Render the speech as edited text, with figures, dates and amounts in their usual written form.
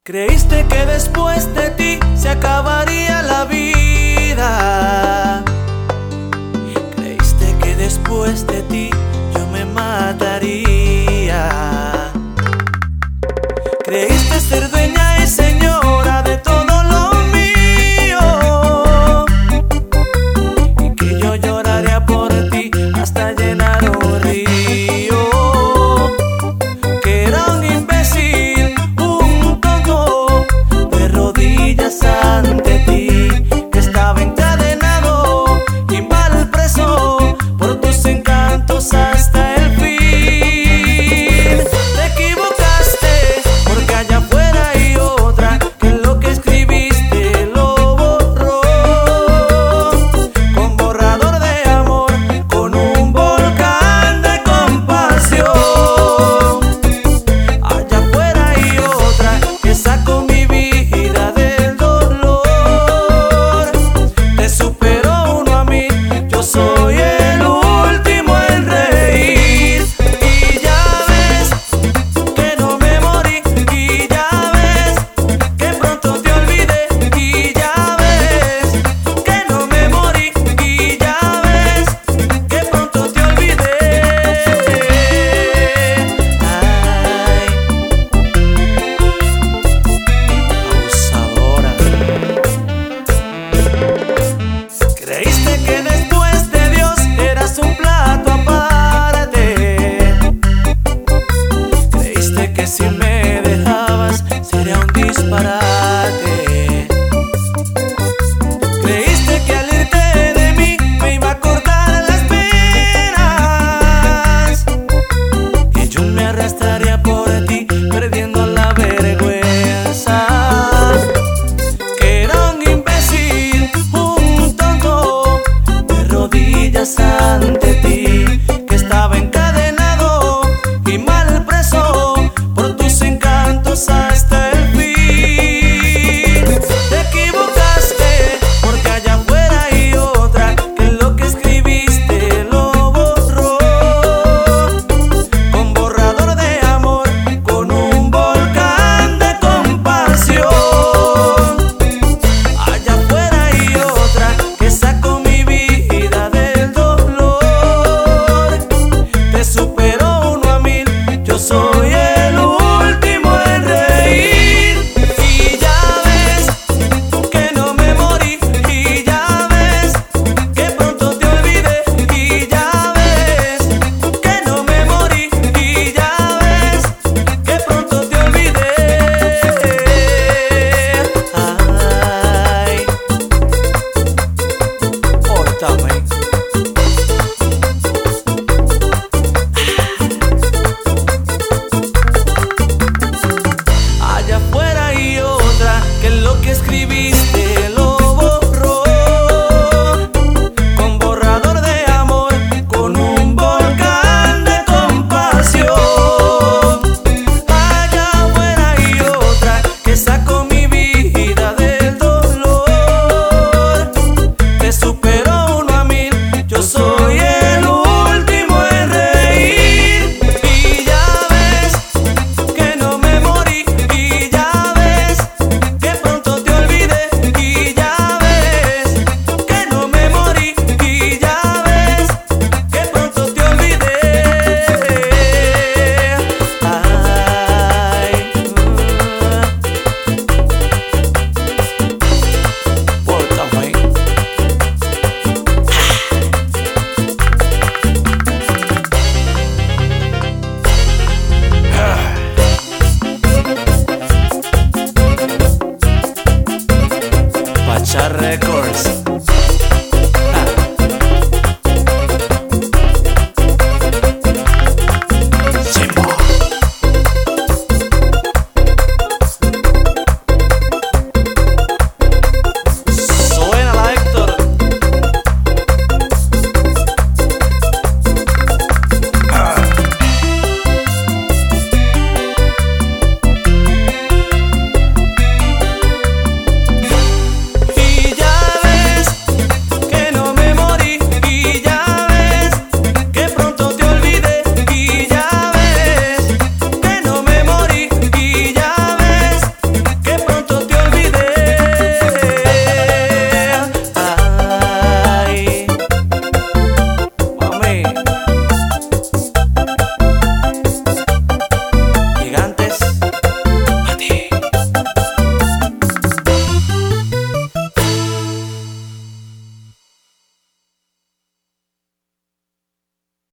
Creíste que después de ti se acabaría la vida. Creíste que después de ti yo me mataría. Creíste ser dueña y señora de todo lo mío, y que yo lloraría por ti hasta llenar un río. Que era un imbécil, un tonto, de rodillas ante ti, que estaba encadenado y mal preso por tus encantos hasta el fin. Te equivocaste porque allá afuera hay otra que lo que escribiste lo borró con borrador de amor, con un volcán de compasión. Allá afuera hay otra que sacó mi vida del dolor. Te superó uno a mí, yo soy el último en reír. Y ya ves que no me morí, y ya ves que pronto te olvidé, y ya ves que no me morí, y ya ves que pronto te olvidé. Ay, abusadora. Creíste que después de Dios eras un plato aparte. Creíste que si me dejabas sería un disparate. Creíste que al irte de mí me iba a cortar las penas, que yo me arrastraría por ti perdiendo la